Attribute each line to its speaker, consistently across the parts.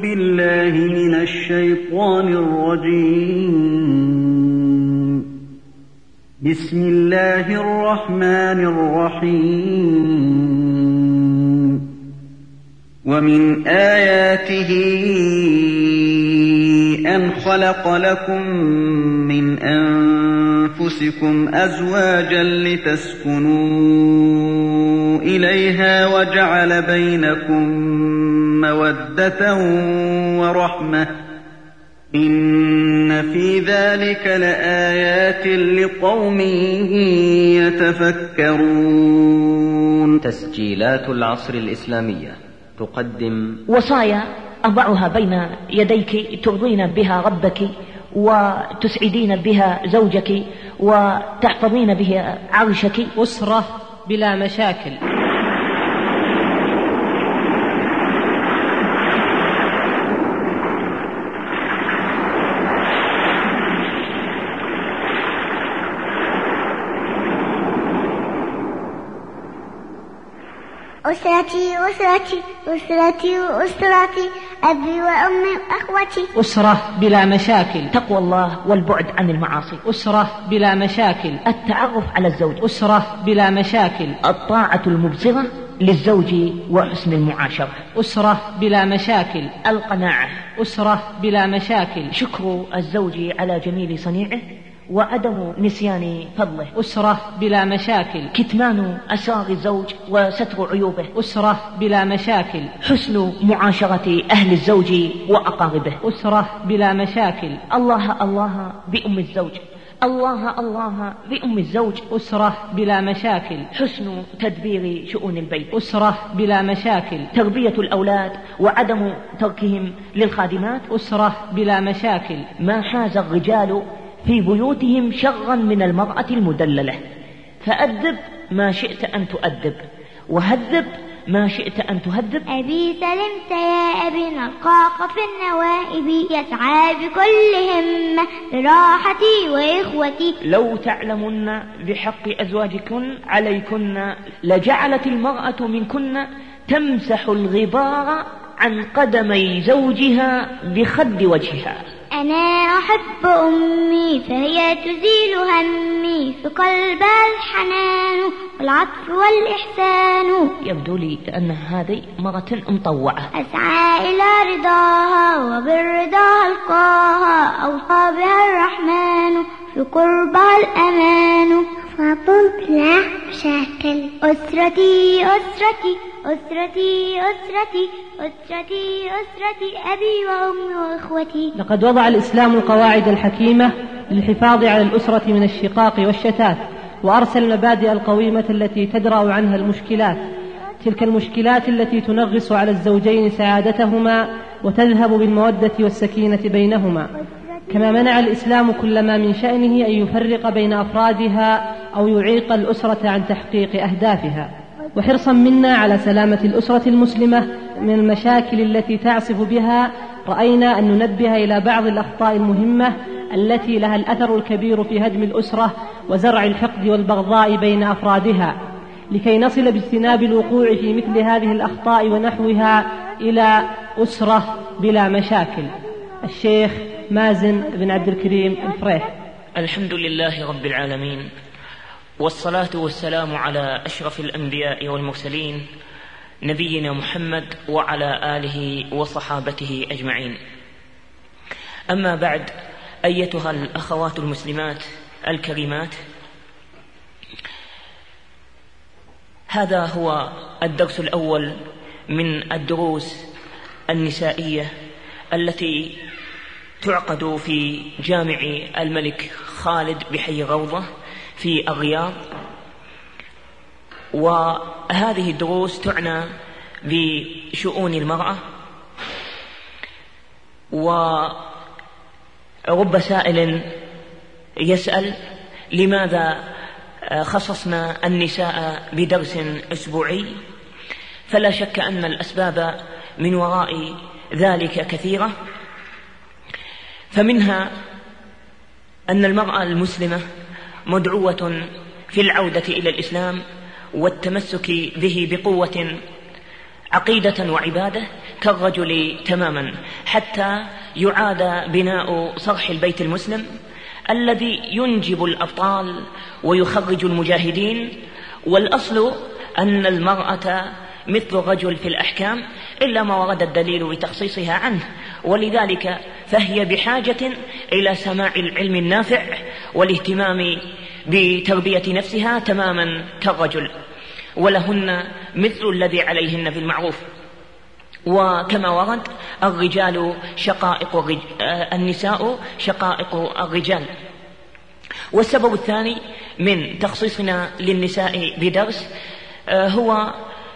Speaker 1: بالله من الشيطان الرجيم. بسم الله الرحمن الرحيم. ومن آياته أن خلق لكم من أنفسكم أزواجا لتسكنوا إليها وجعل بينكم مودة ورحمة إن في ذلك لآيات لقوم يتفكرون.
Speaker 2: تسجيلات العصر الإسلامية تقدم
Speaker 3: وصايا أضعها بين يديك ترضين بها ربك وتسعدين بها زوجك وتحفظين بها عرشك.
Speaker 4: أسرة بلا مشاكل.
Speaker 5: أسرتي أسرتي أسرتي أسرتي أبي وأمي وأخوتي.
Speaker 4: أسرة بلا مشاكل.
Speaker 3: تقوى الله والبعد عن المعاصي.
Speaker 4: أسرة بلا مشاكل.
Speaker 3: التعرف على الزوج.
Speaker 4: أسرة بلا مشاكل.
Speaker 3: الطاعة المبصرة للزوج وحسن المعاشرة.
Speaker 4: أسرة بلا مشاكل.
Speaker 3: القناعة.
Speaker 4: أسرة بلا مشاكل.
Speaker 3: شكر الزوج على جميل صنيعه وعدم نسيان فضله.
Speaker 4: أسرة بلا مشاكل.
Speaker 3: كتمان أسرار الزوج وستر عيوبه.
Speaker 4: أسرة بلا مشاكل.
Speaker 3: حسن معاشرة أهل الزوج وأقاربه.
Speaker 4: أسرة بلا مشاكل.
Speaker 3: الله الله بأم الزوج، الله الله بأم الزوج.
Speaker 4: أسرة بلا مشاكل.
Speaker 3: حسن تدبير شؤون البيت.
Speaker 4: أسرة بلا مشاكل.
Speaker 3: تربية الأولاد وعدم تركهم للخادمات.
Speaker 4: أسرة بلا مشاكل.
Speaker 3: ما حاز الرجال في بيوتهم شرا من المرأة المدللة، فأدب ما شئت أن تؤدب وهذب ما شئت أن تهذب.
Speaker 5: أبي سلمت يا أبي نلقاك في النوائب يسعى بكل همة لراحتي وإخوتي.
Speaker 3: لو تعلمن بحق أزواجكن عليكن لجعلت المرأة منكن تمسح الغبار عن قدمي زوجها بخد وجهها.
Speaker 5: أنا أحب أمي فهي تزيل همي في قلبها الحنان والعطف والإحسان.
Speaker 3: يبدو لي أن هذه مرة مطوعة.
Speaker 5: أسعى إلى رضاها وبالرضا ألقاها أوصى بها الرحمن في قربها الأمان. فقلت لا مشاكل. أسرتي أسرتي أسرتي أسرتي أسرتي أسرتي أبي وأمي وإخوتي.
Speaker 4: لقد وضع الإسلام القواعد الحكيمة للحفاظ على الأسرة من الشقاق والشتات، وأرسل المبادئ القويمة التي تدرأ عنها المشكلات، تلك المشكلات التي تنغص على الزوجين سعادتهما وتذهب بالمودة والسكينة بينهما. كما منع الإسلام كل ما من شأنه أن يفرق بين أفرادها أو يعيق الأسرة عن تحقيق أهدافها. وحرصا منا على سلامة الأسرة المسلمة من المشاكل التي تعصف بها، رأينا أن ننبه إلى بعض الأخطاء المهمة التي لها الأثر الكبير في هدم الأسرة وزرع الحقد والبغضاء بين أفرادها، لكي نصل باجتناب الوقوع في مثل هذه الأخطاء ونحوها إلى أسرة بلا مشاكل. الشيخ مازن بن عبد الكريم الفريح.
Speaker 6: الحمد لله رب العالمين، والصلاة والسلام على أشرف الأنبياء والمرسلين نبينا محمد وعلى آله وصحابته أجمعين. أما بعد، أيتها الأخوات المسلمات الكريمات، هذا هو الدرس الأول من الدروس النسائية التي تعقد في جامع الملك خالد بحي روضة في الرياض. وهذه الدروس تعنى بشؤون المرأة. ورب سائل يسأل لماذا خصصنا النساء بدرس أسبوعي؟ فلا شك أن الأسباب من وراء ذلك كثيرة، فمنها أن المرأة المسلمة مدعوة في العودة إلى الإسلام والتمسك به بقوة عقيدة وعبادة كالرجل تماما، حتى يعاد بناء صرح البيت المسلم الذي ينجب الأبطال ويخرج المجاهدين. والأصل أن المرأة مثل الرجل في الأحكام إلا ما ورد الدليل بتخصيصها عنه، ولذلك فهي بحاجة إلى سماع العلم النافع والاهتمام بتربية نفسها تماما كالرجل، ولهن مثل الذي عليهن بالمعروف. وكما ورد الرجال شقائق النساء شقائق الرجال. والسبب الثاني من تخصيصنا للنساء بدرس هو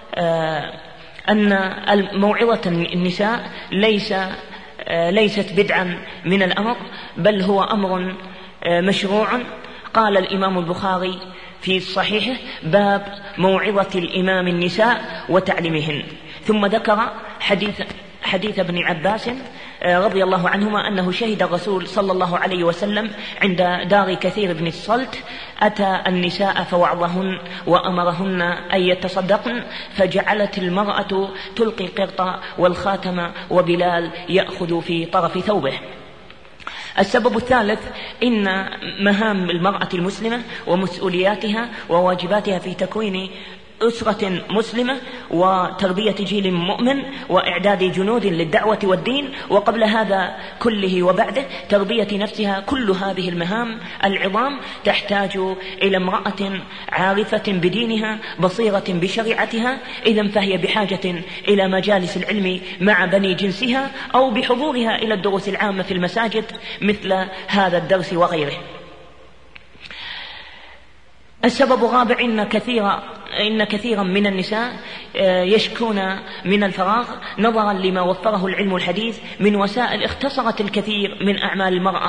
Speaker 6: أن موعظة النساء ليست بدعا من الأمر، بل هو أمر مشروع. قال الإمام البخاري في صحيحه: باب موعظة الإمام النساء وتعليمهن. ثم ذكر حديث ابن عباس رضي الله عنهما أنه شهد الرسول صلى الله عليه وسلم عند دار كثير بن الصلت، أتى النساء فوعظهن وأمرهن أن يتصدقن، فجعلت المرأة تلقي القرط والخاتم وبلال يأخذ في طرف ثوبه. السبب الثالث إن مهام المرأة المسلمة ومسؤولياتها وواجباتها في تكوين أسرة مسلمة وتربية جيل مؤمن وإعداد جنود للدعوة والدين، وقبل هذا كله وبعده تربية نفسها. كل هذه المهام العظام تحتاج إلى امرأة عارفة بدينها بصيرة بشريعتها، إذن فهي بحاجة إلى مجالس العلم مع بني جنسها أو بحضورها إلى الدروس العامة في المساجد مثل هذا الدرس وغيره. السبب الرابع إن كثيرا من النساء يشكون من الفراغ نظرا لما وفره العلم الحديث من وسائل اختصرت الكثير من أعمال المرأة.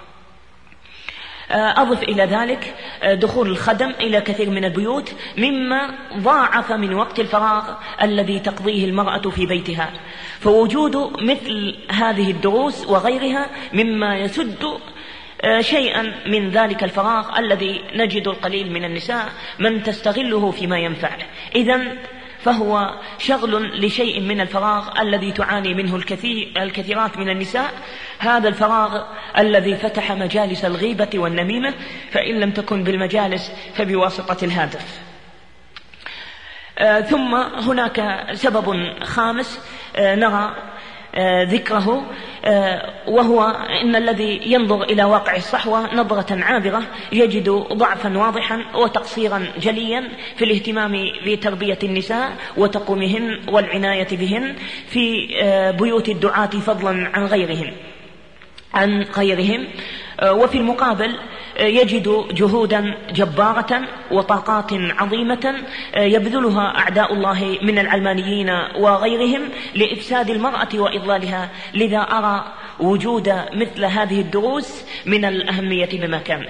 Speaker 6: أضف إلى ذلك دخول الخدم إلى كثير من البيوت مما ضاعف من وقت الفراغ الذي تقضيه المرأة في بيتها، فوجود مثل هذه الدروس وغيرها مما يسد شيئا من ذلك الفراغ الذي نجد القليل من النساء من تستغله فيما ينفع. إذن فهو شغل لشيء من الفراغ الذي تعاني منه الكثيرات من النساء، هذا الفراغ الذي فتح مجالس الغيبة والنميمة، فإن لم تكن بالمجالس فبواسطة الهاتف. ثم هناك سبب خامس نرى ذكره، وهو إن الذي ينظر إلى واقع الصحوة نظرة عابرة يجد ضعفا واضحا وتقصيرا جليا في الاهتمام بتربية النساء وتقويمهن والعناية بهن في بيوت الدعاة فضلا عن غيرهم. وفي المقابل يجد جهودا جبارة وطاقات عظيمة يبذلها أعداء الله من العلمانيين وغيرهم لإفساد المرأة وإضلالها. لذا أرى وجود مثل هذه الدروس من الأهمية بمكان.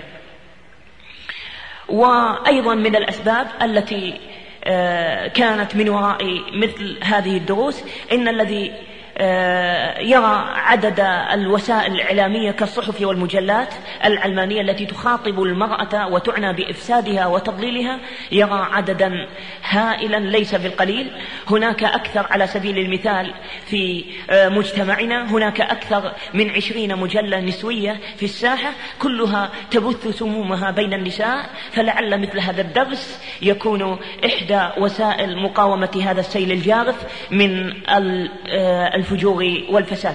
Speaker 6: وأيضا من الأسباب التي كانت من وراء مثل هذه الدروس إن الذي يرى عدد الوسائل الإعلامية كالصحف والمجلات العلمانية التي تخاطب المرأة وتعنى بإفسادها وتضليلها يرى عددا هائلا ليس بالقليل. هناك أكثر، على سبيل المثال في مجتمعنا هناك أكثر من 20 مجلة نسوية في الساحة كلها تبث سمومها بين النساء، فلعل مثل هذا الدرس يكون إحدى وسائل مقاومة هذا السيل الجارف من الفجور والفساد.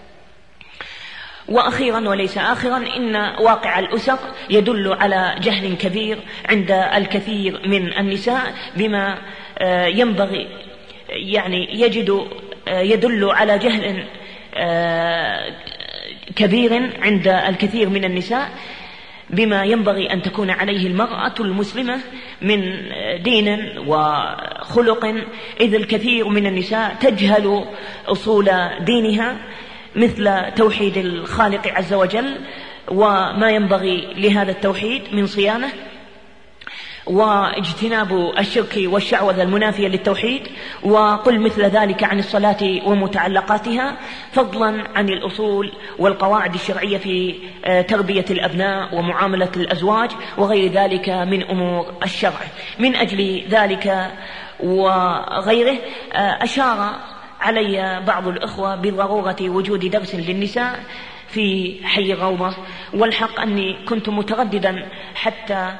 Speaker 6: وأخيرا وليس آخرا إن واقع الأسر يدل على جهل كبير عند الكثير من النساء بما ينبغي، يعني يدل على جهل كبير عند الكثير من النساء بما ينبغي أن تكون عليه المرأة المسلمة من دين وخلق، إذ الكثير من النساء تجهل أصول دينها مثل توحيد الخالق عز وجل وما ينبغي لهذا التوحيد من صيانة، واجتناب الشرك والشعوذة المنافية للتوحيد، وقل مثل ذلك عن الصلاة ومتعلقاتها، فضلا عن الأصول والقواعد الشرعية في تربية الأبناء ومعاملة الأزواج وغير ذلك من أمور الشرع. من أجل ذلك وغيره. أشار علي بعض الأخوة بضرورة وجود درس للنساء في حي غوضة، والحق أني كنت مترددا حتى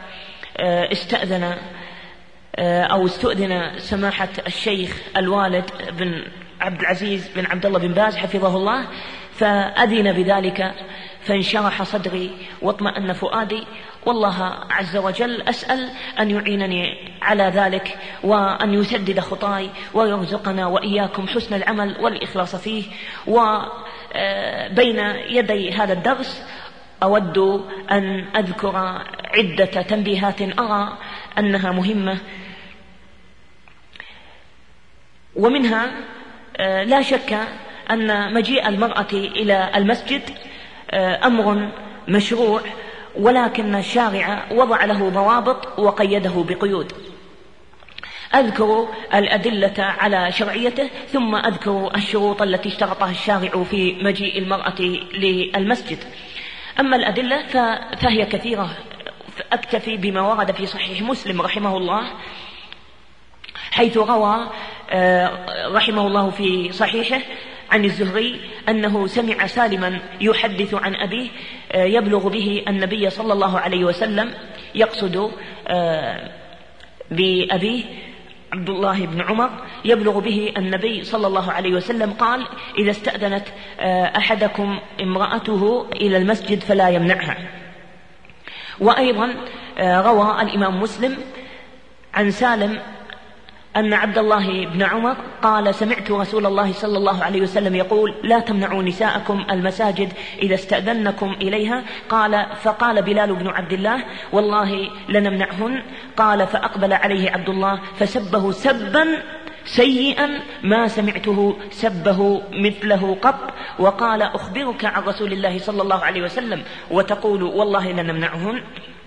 Speaker 6: استؤذن سماحة الشيخ الوالد بن عبد العزيز بن عبد الله بن باز حفظه الله، فأذن بذلك، فانشرح صدري واطمأن فؤادي، والله عز وجل أسأل أن يعينني على ذلك وأن يسدد خطاي ويرزقنا وإياكم حسن العمل والإخلاص فيه. وبين يدي هذا الدرس أود أن أذكر عدة تنبيهات أرى أنها مهمة، ومنها لا شك أن مجيء المرأة إلى المسجد أمر مشروع، ولكن الشارع وضع له ضوابط وقيده بقيود. أذكر الأدلة على شرعيته، ثم أذكر الشروط التي اشترطها الشارع في مجيء المرأة للمسجد. أما الأدلة فهي كثيرة، أكتفي بما ورد في صحيح مسلم رحمه الله، حيث روى رحمه الله في صحيحه عن الزهري أنه سمع سالما يحدث عن أبيه يبلغ به النبي صلى الله عليه وسلم، يقصد بأبيه عبد الله بن عمر، يبلغ به النبي صلى الله عليه وسلم قال: إذا استأذنت أحدكم امرأته إلى المسجد فلا يمنعها. وأيضا روى الإمام مسلم عن سالم أن عبد الله بن عمر قال: سمعت رسول الله صلى الله عليه وسلم يقول: لا تمنعوا نساءكم المساجد إذا استأذنكم إليها. فقال بلال بن عبد الله: والله لنمنعهن. قال: فأقبل عليه عبد الله فسبه سبا سيئا ما سمعته سبه مثله قط، وقال: أخبرك عن رسول الله صلى الله عليه وسلم وتقول والله لنمنعهن.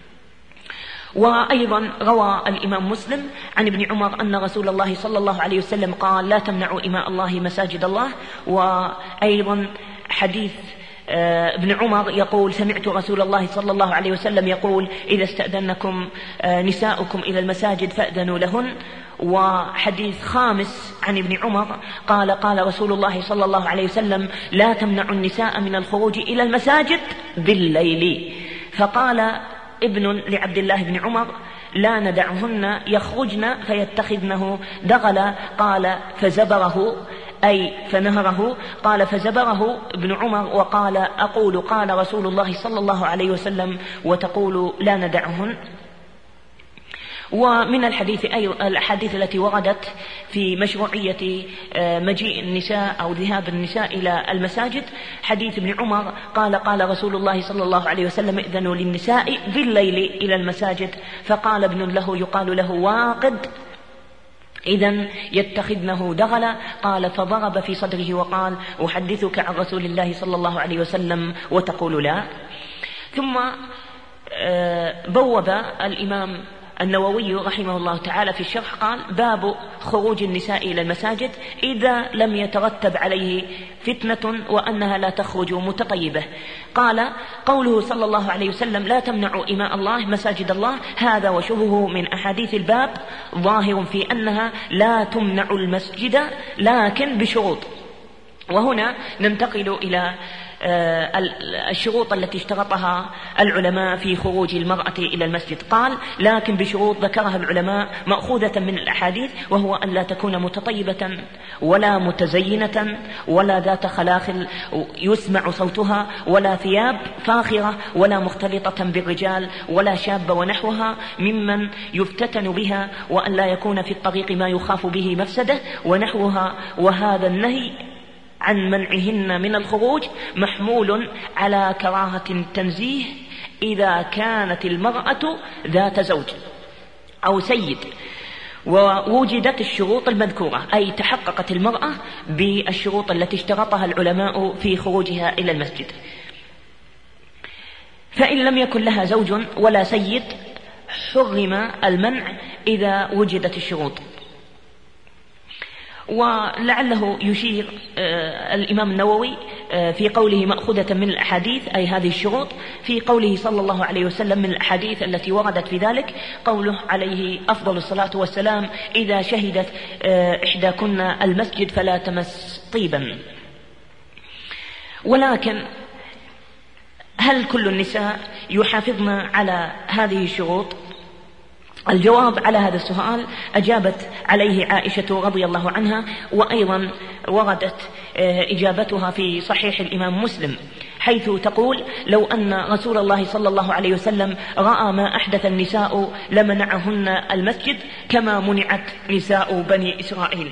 Speaker 6: وأيضا روى الإمام مسلم عن ابن عمر أن رسول الله صلى الله عليه وسلم قال: لا تمنعوا إماء الله مساجد الله. وأيضا حديث ابن عمر يقول: سمعت رسول الله صلى الله عليه وسلم يقول: إذا استأذنكم نساؤكم إلى المساجد فأذنوا لهن. وحديث خامس عن ابن عمر قال: قال رسول الله صلى الله عليه وسلم: لا تمنعوا النساء من الخروج إلى المساجد بالليل. فقال ابن لعبد الله بن عمر: لا ندعهن يخرجن فيتخذنه دغلا. قال: فزبره أي فنهره. قال: فزبره ابن عمر وقال: أقول قال رسول الله صلى الله عليه وسلم وتقول لا ندعهن. ومن الأحاديث التي وردت في مشروعية مجيء النساء أو ذهاب النساء إلى المساجد حديث ابن عمر قال: قال رسول الله صلى الله عليه وسلم: إذنوا للنساء بالليل إلى المساجد. فقال ابن له يقال له واقد: إذن يتخذنه دغلا. قال: فضرب في صدره وقال: أحدثك عن رسول الله صلى الله عليه وسلم وتقول لا. ثم بوب الإمام النووي رحمه الله تعالى في الشرح قال: باب خروج النساء إلى المساجد إذا لم يترتب عليه فتنة وأنها لا تخرج متطيبة. قال: قوله صلى الله عليه وسلم: لا تمنعوا إماء الله مساجد الله، هذا وشبهه من أحاديث الباب ظاهر في أنها لا تمنع المسجد لكن بشروط. وهنا ننتقل إلى الشروط التي اشترطها العلماء في خروج المرأة إلى المسجد. قال: لكن بشروط ذكرها العلماء مأخوذة من الأحاديث، وهو أن لا تكون متطيبة ولا متزينة ولا ذات خلاخل يسمع صوتها، ولا ثياب فاخرة، ولا مختلطة بالرجال، ولا شابة ونحوها ممن يفتتن بها، وأن لا يكون في الطريق ما يخاف به مفسده ونحوها. وهذا النهي عن منعهن من الخروج محمول على كراهة التنزيه إذا كانت المرأة ذات زوج أو سيد ووجدت الشروط المذكورة، أي تحققت المرأة بالشروط التي اشترطها العلماء في خروجها إلى المسجد. فإن لم يكن لها زوج ولا سيد حرم المنع إذا وجدت الشروط. ولعله يشير الإمام النووي في قوله مأخوذة من الأحاديث أي هذه الشروط. في قوله صلى الله عليه وسلم من الأحاديث التي وردت في ذلك قوله عليه أفضل الصلاة والسلام إذا شهدت إحداكن المسجد فلا تمس طيبا. ولكن هل كل النساء يحافظن على هذه الشروط؟ الجواب على هذا السؤال أجابت عليه عائشة رضي الله عنها، وأيضا وردت إجابتها في صحيح الإمام مسلم، حيث تقول لو أن رسول الله صلى الله عليه وسلم رأى ما أحدث النساء لمنعهن المسجد كما منعت نساء بني إسرائيل.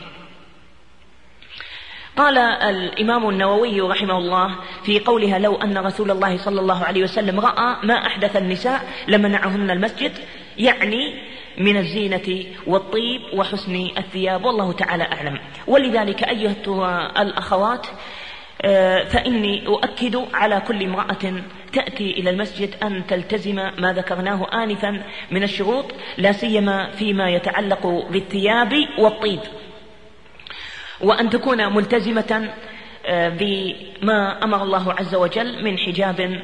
Speaker 6: قال الإمام النووي رحمه الله في قولها لو أن رسول الله صلى الله عليه وسلم رأى ما أحدث النساء لمنعهن المسجد، يعني من الزينة والطيب وحسن الثياب، والله تعالى أعلم. ولذلك أيتها الأخوات فإني أؤكد على كل امرأة تأتي إلى المسجد أن تلتزم ما ذكرناه آنفا من الشروط، لا سيما فيما يتعلق بالثياب والطيب، وأن تكون ملتزمة بما أمر الله عز وجل من حجاب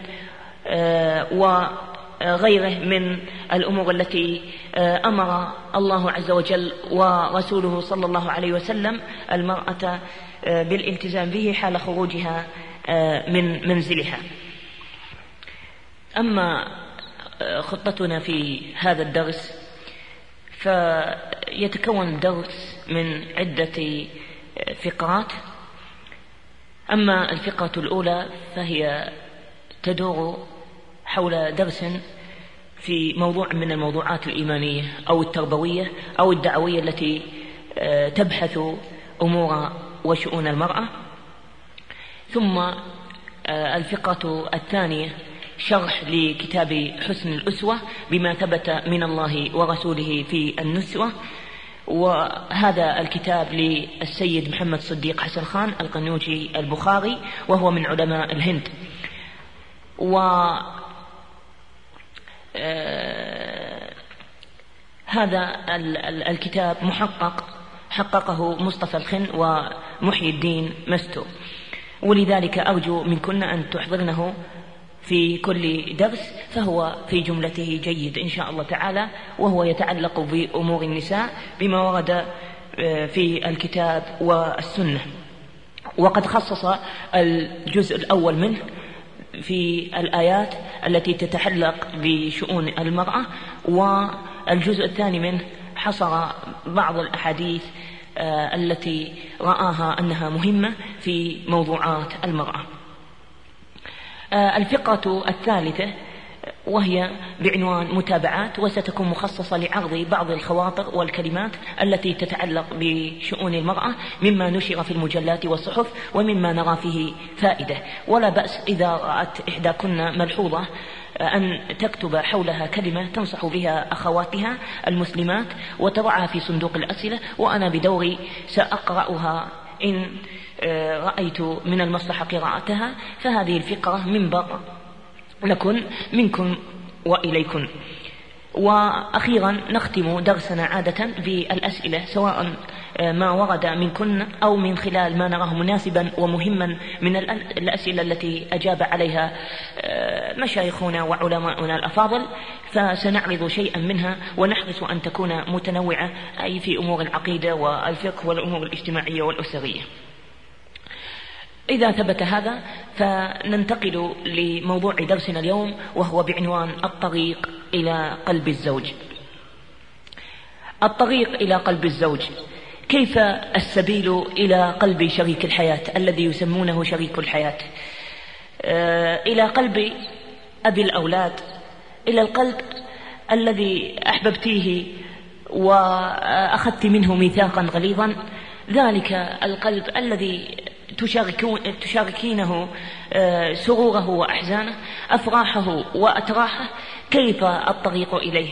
Speaker 6: وغيره من الأمور التي أمر الله عز وجل ورسوله صلى الله عليه وسلم المرأة بالالتزام به حال خروجها من منزلها. أما خطتنا في هذا الدرس فيتكون الدرس من عدة فقرات. أما الفقرة الأولى فهي تدور حول درس في موضوع من الموضوعات الإيمانية أو التربوية أو الدعوية التي تبحث أمور وشؤون المرأة. ثم الفقرة الثانية شرح لكتاب حسن الأسوة بما ثبت من الله ورسوله في النسوة، وهذا الكتاب للسيد محمد صديق حسن خان القنوجي البخاري، وهو من علماء الهند. هذا الكتاب حققه مصطفى الخن ومحي الدين مستو، ولذلك أرجو منكن أن تحضرنه في كل درس، فهو في جملته جيد إن شاء الله تعالى، وهو يتعلق بأمور النساء بما ورد في الكتاب والسنة. وقد خصص الجزء الأول منه في الآيات التي تتعلق بشؤون المرأة، والجزء الثاني منه حصر بعض الأحاديث التي رآها أنها مهمة في موضوعات المرأة. الفقرة الثالثة وهي بعنوان متابعات، وستكون مخصصة لعرض بعض الخواطر والكلمات التي تتعلق بشؤون المرأة مما نشر في المجلات والصحف ومما نرى فيه فائدة. ولا بأس إذا رأت إحداكن ملحوظة أن تكتب حولها كلمة تنصح بها أخواتها المسلمات وتضعها في صندوق الأسئلة، وأنا بدوري سأقرأها إن رأيت من المصلحة قراءتها. فهذه الفقرة منبر لكن منكم وإليكم. وأخيرا نختم درسنا عادة بالأسئلة، سواء ما ورد منكن أو من خلال ما نراه مناسبا ومهما من الأسئلة التي أجاب عليها مشايخنا وعلماؤنا الأفاضل، فسنعرض شيئا منها ونحرص أن تكون متنوعة، أي في أمور العقيدة والفقه والأمور الاجتماعية والأسرية. إذا ثبت هذا فننتقل لموضوع درسنا اليوم، وهو بعنوان الطريق إلى قلب الزوج. الطريق إلى قلب الزوج، كيف السبيل إلى قلب شريك الحياة الذي يسمونه شريك الحياة، إلى قلب أبي الأولاد، إلى القلب الذي أحببتيه وأخذت منه ميثاقا غليظا، ذلك القلب الذي تشاركينه سروره وأحزانه، أفراحه وأتراحه، كيف الطريق إليه؟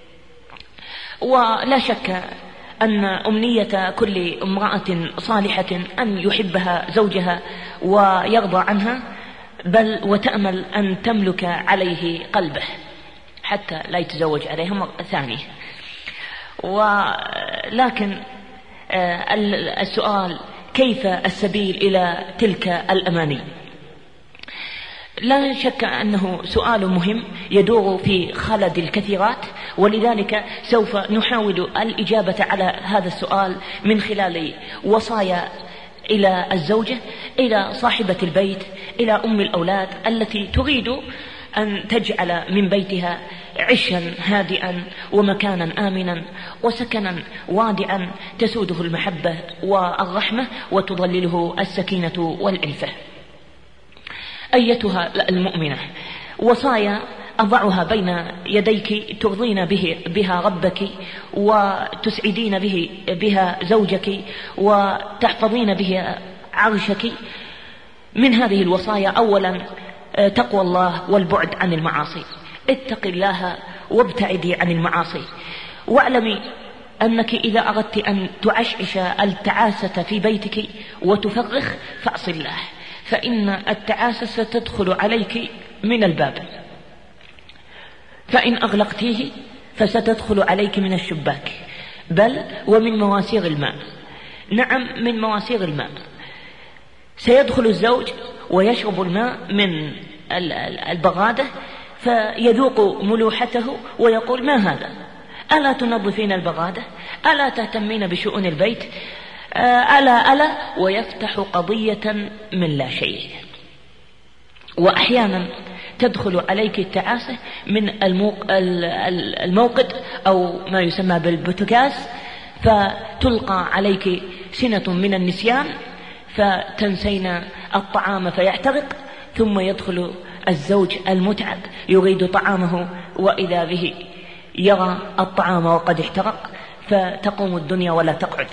Speaker 6: ولا شك أن أمنية كل امرأة صالحة أن يحبها زوجها ويرضى عنها، بل وتأمل أن تملك عليه قلبه حتى لا يتزوج عليها مرة ثانية. ولكن السؤال كيف السبيل إلى تلك الأماني؟ لا شك أنه سؤال مهم يدور في خلد الكثيرات، ولذلك سوف نحاول الإجابة على هذا السؤال من خلال وصايا إلى الزوجة، إلى صاحبة البيت، إلى أم الأولاد التي تريد أن تجعل من بيتها عشا هادئا ومكانا آمنا وسكنا وادعا تسوده المحبة والرحمة وتظلله السكينة والألفة. أيتها المؤمنة، وصايا أضعها بين يديك ترضين بها ربك وتسعدين بها زوجك وتحفظين بها عرشك. من هذه الوصايا أولا تقوى الله والبعد عن المعاصي. اتق الله وابتعدي عن المعاصي، واعلمي أنك إذا أردت أن تعشعش التعاسة في بيتك وتفرخ فاعصي الله، فإن التعاسة ستدخل عليك من الباب، فإن أغلقتيه فستدخل عليك من الشباك، بل ومن مواسير الماء. نعم، من مواسير الماء. سيدخل الزوج ويشرب الماء من البغادة فيذوق ملوحته ويقول: ما هذا؟ ألا تنظفين البغادة؟ ألا تهتمين بشؤون البيت؟ ألا ويفتح قضية من لا شيء. وأحيانا تدخل عليك التعاسة من الموقد أو ما يسمى بالبوتاغاز، فتلقى عليك سنة من النسيان فتنسين الطعام فيحترق، ثم يدخل الزوج المتعب يريد طعامه وإذا به يرى الطعام وقد احترق، فتقوم الدنيا ولا تقعد.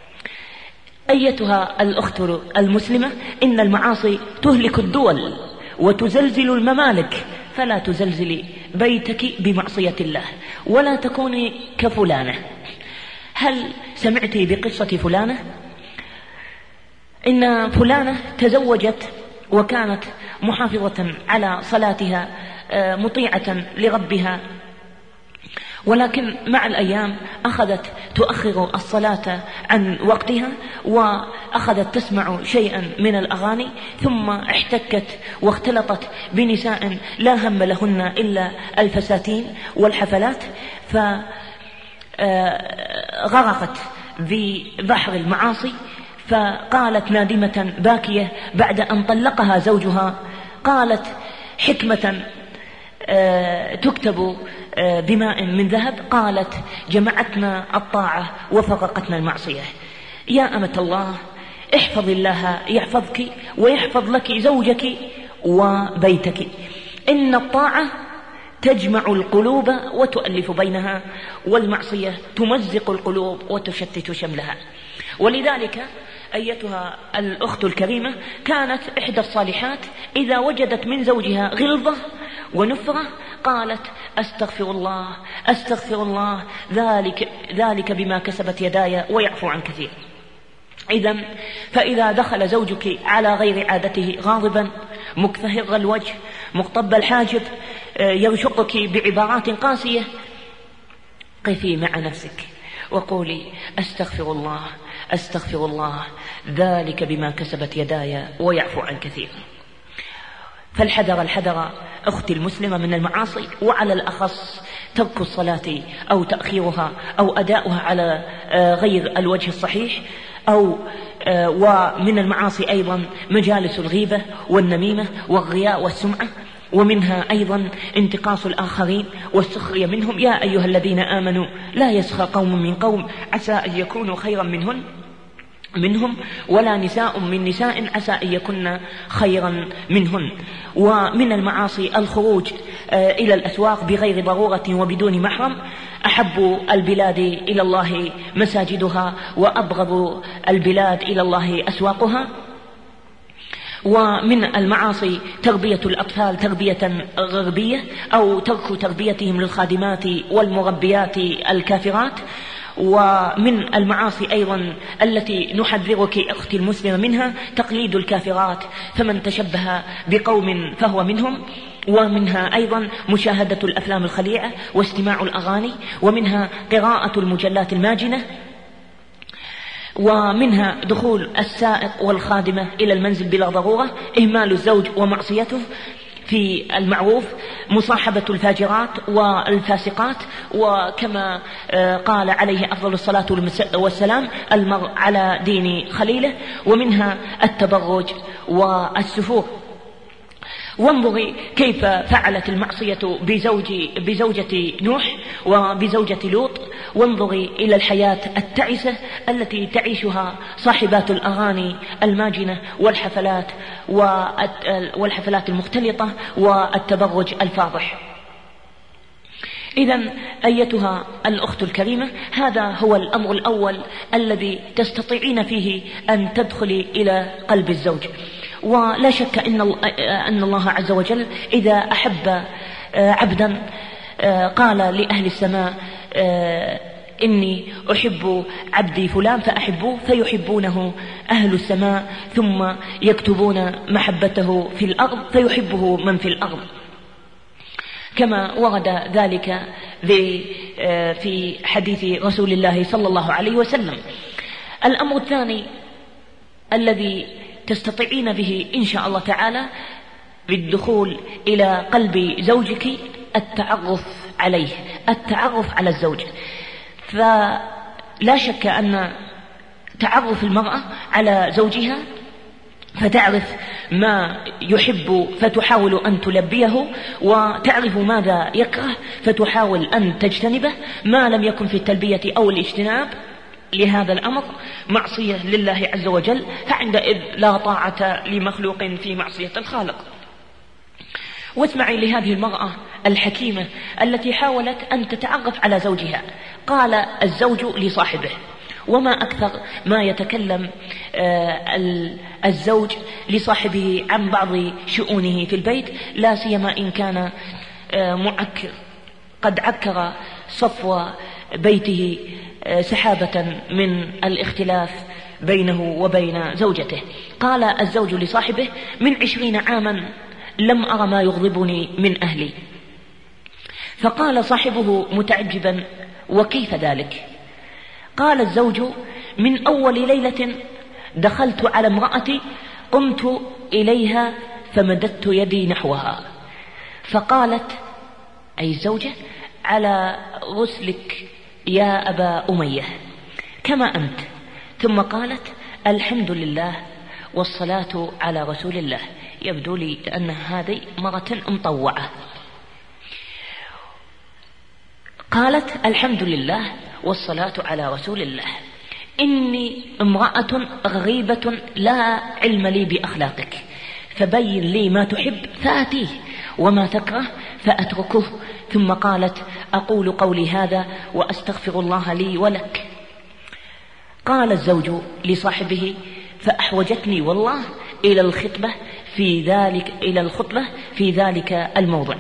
Speaker 6: أيتها الأخت المسلمة، إن المعاصي تهلك الدول وتزلزل الممالك، فلا تزلزلي بيتك بمعصية الله ولا تكوني كفلانة. هل سمعت بقصة فلانة؟ إن فلانة تزوجت وكانت محافظة على صلاتها مطيعة لربها، ولكن مع الأيام أخذت تؤخر الصلاة عن وقتها وأخذت تسمع شيئا من الأغاني، ثم احتكت واختلطت بنساء لا هم لهن إلا الفساتين والحفلات، فغرقت ببحر المعاصي. فقالت نادمة باكية بعد أن طلقها زوجها، قالت حكمة تكتب بماء من ذهب، قالت: جمعتنا الطاعة وفرقتنا المعصية. يا أمة الله، احفظ الله يحفظك ويحفظ لك زوجك وبيتك. إن الطاعة تجمع القلوب وتؤلف بينها، والمعصية تمزق القلوب وتشتت شملها. ولذلك أيتها الأخت الكريمة، كانت إحدى الصالحات إذا وجدت من زوجها غلظة ونفرة قالت: أستغفر الله أستغفر الله، ذلك بما كسبت يداي ويعفو عن كثير. إذن فإذا دخل زوجك على غير عادته غاضبا مكفهر الوجه مقطب الحاجب يرشقك بعبارات قاسية، قفي مع نفسك وقولي: أستغفر الله أستغفر الله، ذلك بما كسبت يداي ويعفو عن كثير. فالحذر أختي المسلمة من المعاصي، وعلى الأخص ترك الصلاة أو تأخيرها أو أداؤها على غير الوجه الصحيح، ومن المعاصي أيضا مجالس الغيبة والنميمة والرياء والسمعة، ومنها أيضا انتقاص الآخرين والسخرية منهم. يا أيها الذين آمنوا لا يسخر قوم من قوم عسى أن يكونوا خيرا منهم ولا نساء من نساء عسى أن يكن خيرا منهن. ومن المعاصي الخروج إلى الأسواق بغير ضرورة وبدون محرم. أحب البلاد إلى الله مساجدها وأبغض البلاد إلى الله أسواقها. ومن المعاصي تربية الأطفال تربية غربية أو ترك تربيتهم للخادمات والمربيات الكافرات. ومن المعاصي أيضا التي نحذرك أختي المسلمة منها تقليد الكافرات، فمن تشبه بقوم فهو منهم. ومنها أيضا مشاهدة الأفلام الخليعة واستماع الأغاني، ومنها قراءة المجلات الماجنة، ومنها دخول السائق والخادمة إلى المنزل بلا ضرورة، إهمال الزوج ومعصيته. في المعروف مصاحبة الفاجرات والفاسقات، وكما قال عليه أفضل الصلاة والسلام: المرء على دين خليله. ومنها التبرج والسفور. وانظري كيف فعلت المعصية بزوجة نوح وبزوجة لوط. وانظري إلى الحياة التعسة التي تعيشها صاحبات الأغاني الماجنة والحفلات المختلطة والتبرج الفاضح. إذن أيتها الأخت الكريمة، هذا هو الأمر الأول الذي تستطيعين فيه أن تدخلي إلى قلب الزوج. ولا شك أن الله عز وجل إذا أحب عبدا قال لأهل السماء: إني أحب عبدي فلان فأحبوه، فيحبونه أهل السماء، ثم يكتبون محبته في الأرض فيحبه من في الأرض، كما ورد ذلك في حديث رسول الله صلى الله عليه وسلم. الأمر الثاني الذي تستطيعين به إن شاء الله تعالى بالدخول إلى قلب زوجك التعرف عليه، التعرف على الزوج. فلا شك أن تعرف المرأة على زوجها فتعرف ما يحب فتحاول أن تلبيه، وتعرف ماذا يكره فتحاول أن تجتنبه. ما لم يكن في التلبية أو الاجتناب لهذا الأمر معصية لله عز وجل، فعندئذ لا طاعة لمخلوق في معصية الخالق. واسمعي لهذه المرأة الحكيمة التي حاولت أن تتعرف على زوجها. قال الزوج لصاحبه، وما أكثر ما يتكلم الزوج لصاحبه عن بعض شؤونه في البيت، لا سيما إن كان قد عكر صفو بيته سحابة من الاختلاف بينه وبين زوجته. قال الزوج لصاحبه: من 20 عاما لم أرى ما يغضبني من أهلي. فقال صاحبه متعجبا: وكيف ذلك؟ قال الزوج: من أول ليلة دخلت على امرأتي قمت إليها فمددت يدي نحوها، فقالت أي الزوجة: على غسلك يا أبا أمية كما أنت. ثم قالت: الحمد لله والصلاة على رسول الله. يبدو لي أن هذه مرة مطوعة. قالت: الحمد لله والصلاة على رسول الله، إني امرأة غريبة لا علم لي بأخلاقك، فبين لي ما تحب فآتيه وما تكره فأتركه. ثم قالت: أقول قولي هذا وأستغفر الله لي ولك. قال الزوج لصاحبه: فأحوجتني والله إلى الخطبة في ذلك الموضع.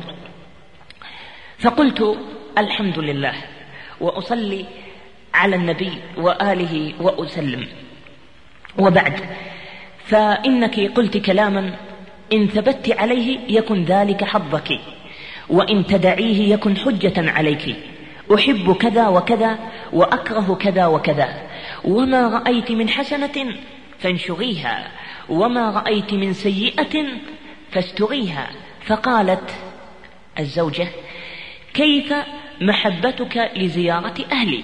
Speaker 6: فقلت: الحمد لله وأصلي على النبي وآله وأسلم، وبعد، فإنك قلت كلاما إن ثبت عليه يكن ذلك حظك، وإن تدعيه يكن حجة عليك. أحب كذا وكذا وأكره كذا وكذا، وما رأيت من حسنة فانشغيها، وما رأيت من سيئة فاستغيها. فقالت الزوجة: كيف محبتك لزيارة أهلي؟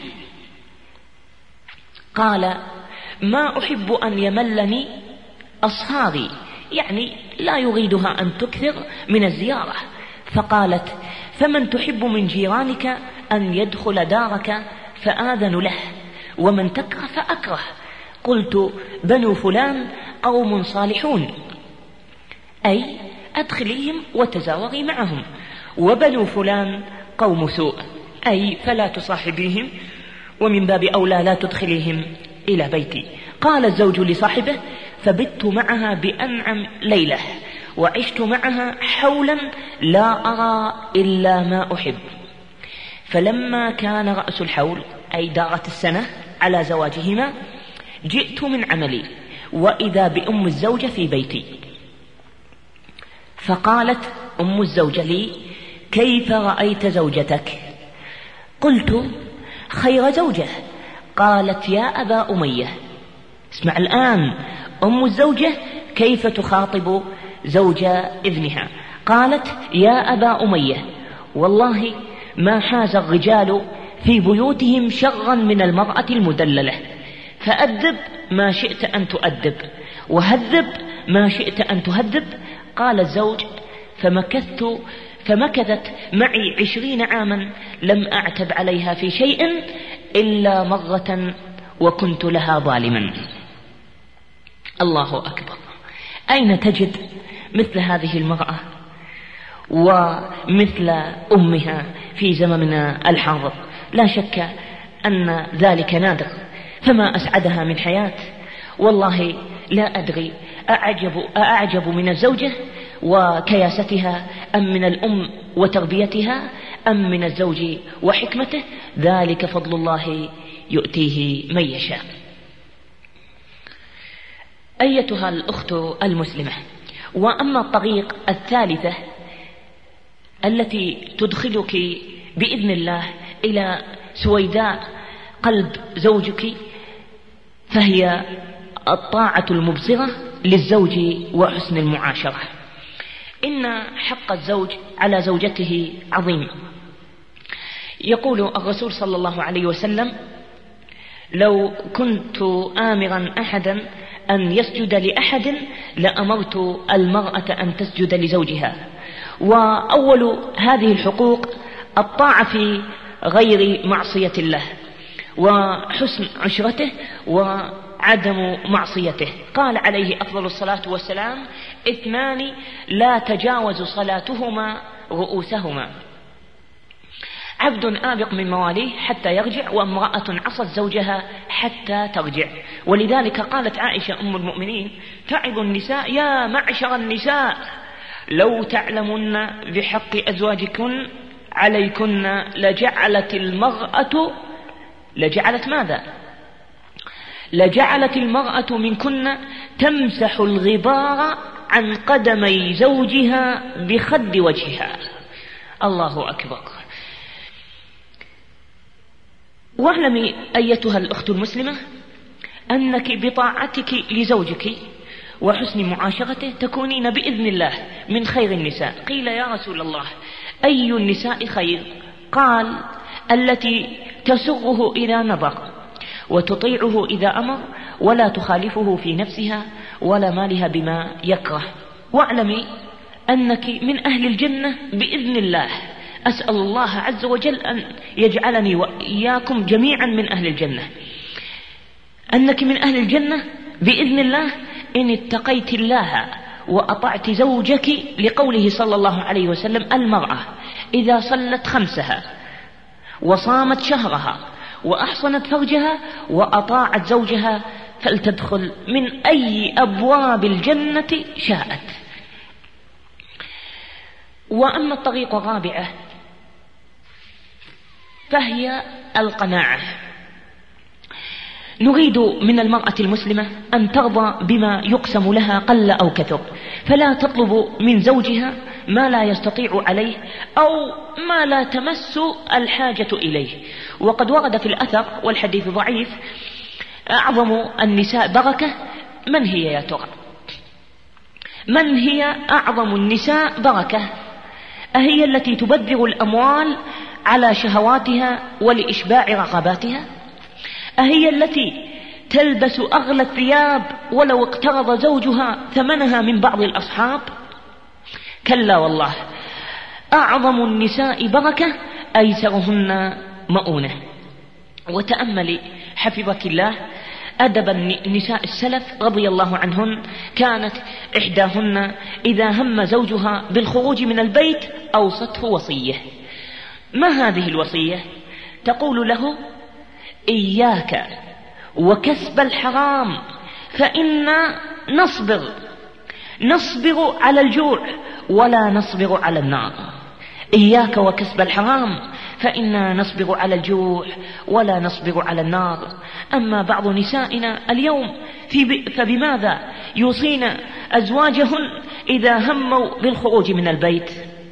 Speaker 6: قال: ما أحب أن يملني أصهاري، يعني لا يريدها أن تكثر من الزيارة. فقالت: فمن تحب من جيرانك أن يدخل دارك فآذن له، ومن تكره فأكره. قلت: بنو فلان قوم صالحون، أي أدخليهم وتزاوري معهم، وبنو فلان قوم سوء، أي فلا تصاحبيهم، ومن باب أولى لا تدخليهم إلى بيتي. قال الزوج لصاحبه: فبت معها بأنعم ليلة، وعشت معها حولا لا أرى إلا ما أحب. فلما كان رأس الحول، أي دارت السنة على زواجهما، جئت من عملي وإذا بأم الزوجة في بيتي. فقالت أم الزوجة لي: كيف رأيت زوجتك؟ قلت: خير زوجة. قالت: يا أبا أمية، اسمع الآن أم الزوجة كيف تخاطب زوج ابنها.
Speaker 3: قالت: يا أبا أمية، والله ما حاز الرجال في بيوتهم شرا من المرأة المدللة، فأدب ما شئت أن تؤدب، وهذب ما شئت أن تهذب. قال الزوج: فمكثت معي 20 عاما لم أعتب عليها في شيء إلا مرة وكنت لها ظالما. الله أكبر. أين تجد مثل هذه المرأة ومثل أمها في زمننا الحاضر؟ لا شك أن ذلك نادر، فما أسعدها من حياة. والله لا أدري أعجب من الزوجة وكياستها أم من الأم وتربيتها أم من الزوج وحكمته، ذلك فضل الله يؤتيه من يشاء. أيتها الأخت المسلمة، وأما الطريق الثالثة التي تدخلك بإذن الله إلى سويداء قلب زوجك، فهي الطاعة المبصرة للزوج وحسن المعاشرة. إن حق الزوج على زوجته عظيم. يقول الرسول صلى الله عليه وسلم: لو كنت آمرا أحدا أن يسجد لأحد لأمرت المرأة أن تسجد لزوجها. وأول هذه الحقوق الطاعة في غير معصية الله، وحسن عشرته، وعدم معصيته. قال عليه أفضل الصلاة والسلام: 2 لا تجاوز صلاتهما رؤوسهما: عبد آبق من مواليه حتى يرجع، وامرأة عصت زوجها حتى ترجع. ولذلك قالت عائشة أم المؤمنين تعظ النساء: يا معشر النساء، لو تعلمن بحق أزواجكن عليكن لجعلت المرأة منكن تمسح الغبار عن قدمي زوجها بخد وجهها. الله أكبر. واعلمي أيتها الأخت المسلمة أنك بطاعتك لزوجك وحسن معاشرته تكونين بإذن الله من خير النساء. قيل: يا رسول الله، أي النساء خير؟ قال: التي تسره إذا نظر، وتطيعه إذا أمر، ولا تخالفه في نفسها ولا مالها بما يكره. واعلمي أنك من أهل الجنة بإذن الله. أسأل الله عز وجل أن يجعلني وإياكم جميعا من أهل الجنة. أنك من أهل الجنة بإذن الله إن اتقيت الله وأطعت زوجك، لقوله صلى الله عليه وسلم: المرأة إذا صلت 5 وصامت شهرها وأحصنت فرجها وأطاعت زوجها فلتدخل من أي أبواب الجنة شاءت. وأما الطريق الرابعة فهي القناعة. نريد من المرأة المسلمة أن ترضى بما يقسم لها قل أو كثر، فلا تطلب من زوجها ما لا يستطيع عليه أو ما لا تمس الحاجة إليه. وقد ورد في الأثر والحديث ضعيف: أعظم النساء بركة. من هي يا ترى؟ من هي أعظم النساء بركة؟ أهي التي تبذر الأموال على شهواتها ولإشباع رغباتها؟ أهي التي تلبس أغلى الثياب ولو اقترض زوجها ثمنها من بعض الأصحاب؟ كلا والله، أعظم النساء بركة أيسرهن مؤونة. وتأملي حفظك الله أدب النساء السلف رضي الله عنهن. كانت إحداهن إذا هم زوجها بالخروج من البيت أوصته وصية. ما هذه الوصية؟ تقول له: إياك وكسب الحرام فإنا نصبر على الجوع ولا نصبر على النار. إياك وكسب الحرام فإنا نصبر على الجوع ولا نصبر على النار. أما بعض نسائنا اليوم فبماذا يوصين أزواجهن إذا هموا بالخروج من البيت؟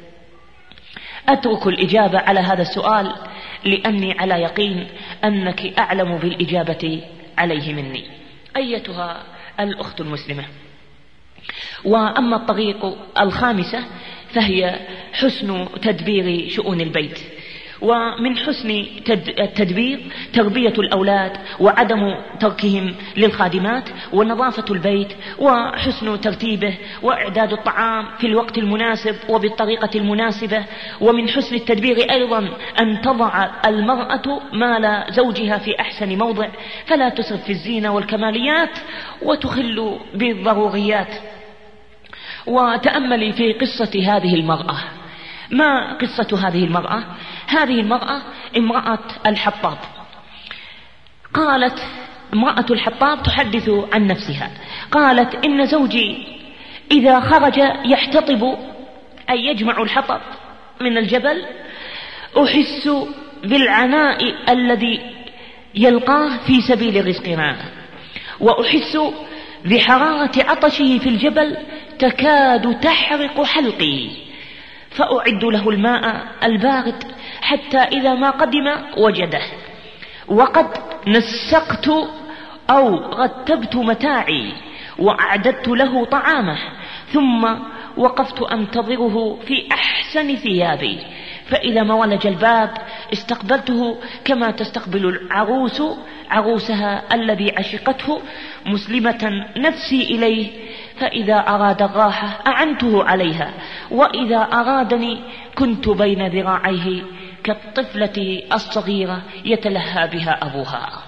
Speaker 3: أترك الإجابة على هذا السؤال لأني على يقين أنك أعلم بالإجابة عليه مني. أيتها الأخت المسلمة، وأما الطريق الخامسة فهي حسن تدبير شؤون البيت. ومن حسن التدبير تربية الأولاد وعدم تركهم للخادمات، ونظافة البيت وحسن ترتيبه وإعداد الطعام في الوقت المناسب وبالطريقة المناسبة. ومن حسن التدبير أيضا أن تضع المرأة مال زوجها في أحسن موضع، فلا تسرف في الزينة والكماليات وتخل بالضروريات. وتأملي في قصة هذه المرأة. ما قصة هذه المرأة؟ هذه المرأة امرأة الحطاب. قالت امرأة الحطاب تحدث عن نفسها، قالت: إن زوجي إذا خرج يحتطب أي يجمع الحطب من الجبل، أحس بالعناء الذي يلقاه في سبيل رزقنا، وأحس بحرارة عطشه في الجبل تكاد تحرق حلقي، فأعد له الماء البارد حتى إذا ما قدم وجده، وقد نسقت أو رتبت متاعي وأعددت له طعامه، ثم وقفت أنتظره في أحسن ثيابي، فإذا ما ولج الباب استقبلته كما تستقبل العروس عروسها الذي عشقته، مسلمة نفسي إليه، فإذا أراد الراحة أعنته عليها، وإذا أرادني كنت بين ذراعيه كالطفلة الصغيرة يتلهى بها أبوها.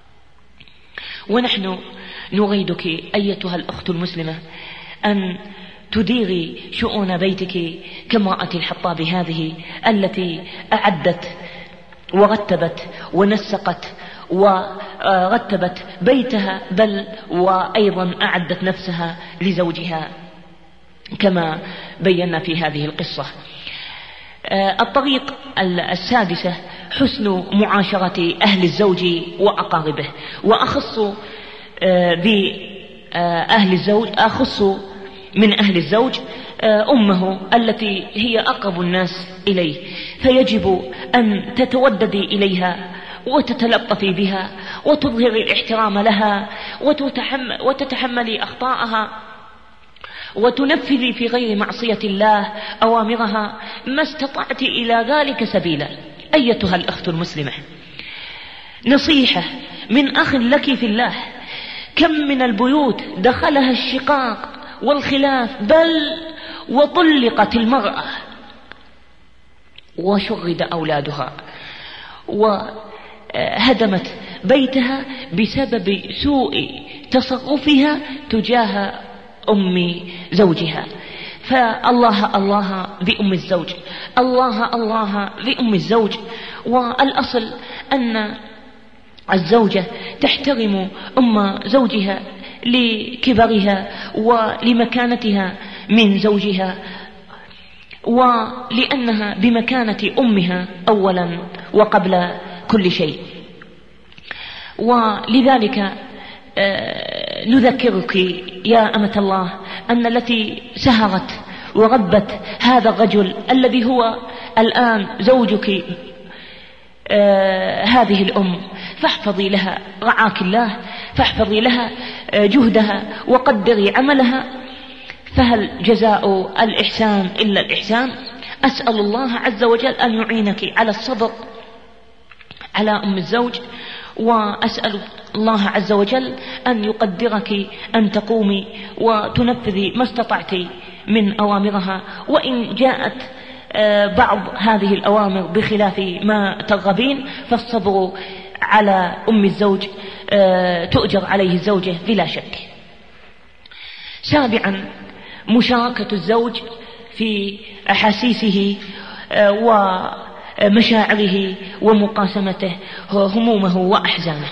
Speaker 3: ونحن نريدك أيتها الأخت المسلمة أن تديري شؤون بيتك كامرأة الحطاب هذه التي أعدت ورتبت ونسقت ورتبت بيتها، بل وأيضا أعدت نفسها لزوجها كما بينا في هذه القصة. الطريق السادسة حسن معاشرة أهل الزوج وأقاربه، وأخص بأهل الزوج، أخص من أهل الزوج أمه التي هي أقرب الناس إليه، فيجب أن تتوددي إليها وتتلطفي بها وتظهري الاحترام لها وتتحملي أخطاءها وتنفذي في غير معصية الله أوامرها ما استطعت إلى ذلك سبيلا. أيتها الأخت المسلمة، نصيحة من أخ لك في الله: كم من البيوت دخلها الشقاق والخلاف، بل وطلقت المرأة وشرد أولادها وهدمت بيتها بسبب سوء تصرفها تجاه أم زوجها. فالله الله بأم الزوج، الله الله بأم الزوج. والأصل أن الزوجة تحترم أم زوجها لكبرها ولمكانتها من زوجها، ولأنها بمكانة أمها أولا وقبل كل شيء. ولذلك نذكرك يا أمة الله أن التي سهرت وربت هذا الرجل الذي هو الآن زوجك هذه الأم، فاحفظي لها رعاك الله، فاحفظي لها جهدها وقدري عملها، فهل جزاء الإحسان إلا الإحسان؟ أسأل الله عز وجل أن يعينك على الصبر على أم الزوج، وأسأل الله عز وجل أن يقدرك أن تقومي وتنفذي ما استطعت من أوامرها، وإن جاءت بعض هذه الأوامر بخلاف ما ترغبين فالصبر على أم الزوج تؤجر عليه الزوجة بلا شك. سابعا مشاركة الزوج في أحاسيسه ومشاعره ومقاسمته همومه وأحزانه.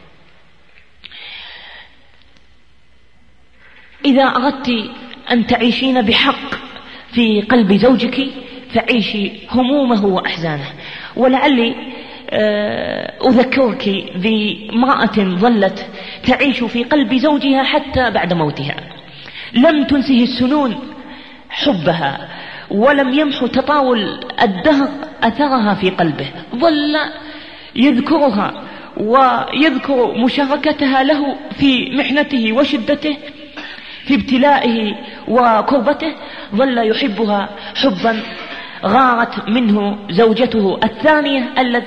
Speaker 3: إذا أردت أن تعيشين بحق في قلب زوجك فعيشي همومه وأحزانه. ولعلي أذكرك بامرأة ظلت تعيش في قلب زوجها حتى بعد موتها، لم تنسه السنون حبها، ولم يمحو تطاول الدهر أثرها في قلبه، ظل يذكرها ويذكر مشاركتها له في محنته وشدته في ابتلائه وكربته ظل يحبها حبا غارت منه زوجته الثانية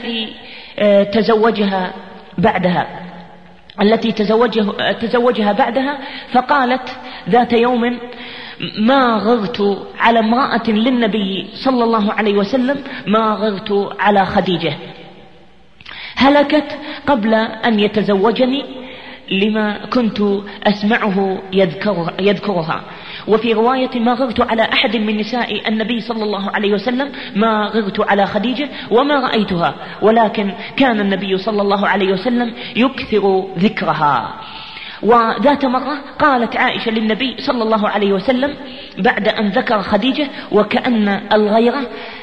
Speaker 3: التي تزوجها بعدها، فقالت ذات يوم: ما غرت على امرأة للنبي صلى الله عليه وسلم ما غرت على خديجة، هلكت قبل أن يتزوجني لما كنت أسمعه يذكرها. وفي رواية: ما غرت على أحد من نساء النبي صلى الله عليه وسلم ما غرت على خديجة وما رأيتها، ولكن كان النبي صلى الله عليه وسلم يكثر ذكرها. وذات مرة قالت عائشة للنبي صلى الله عليه وسلم بعد أن ذكر خديجة وكأن الغيرة